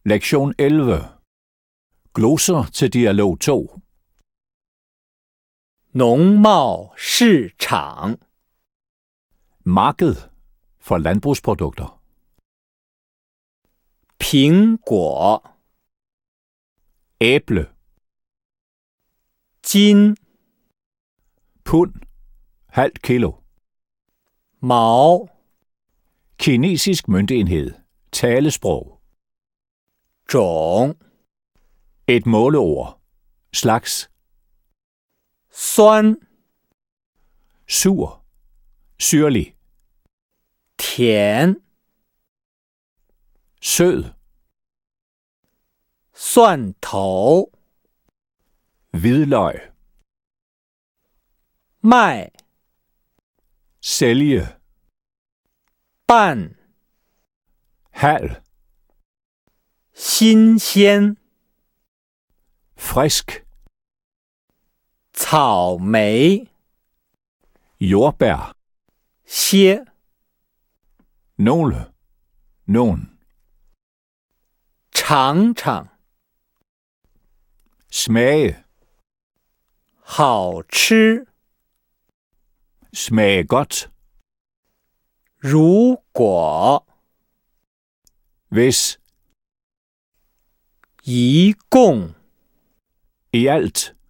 Lektion 11. Gloser til dialog 2. 农贸市场 Marked for landbrugsprodukter. 苹果 Æble. 斤 Pund. Halvt kilo. 毛 Kinesisk møntenhed. Talesprog. 种 Et måleord. Slags. 酸 Sur. Syrlig. 甜 Sød. 蒜头 Hvidløg. 卖 Sælge. 半 Halv. 新鲜 Frisk. 草莓 Jordbær. 些 Nogle. Nogen. 尝尝 Smage. 好吃 Smage godt. 如果 Hvis. 一共 I alt.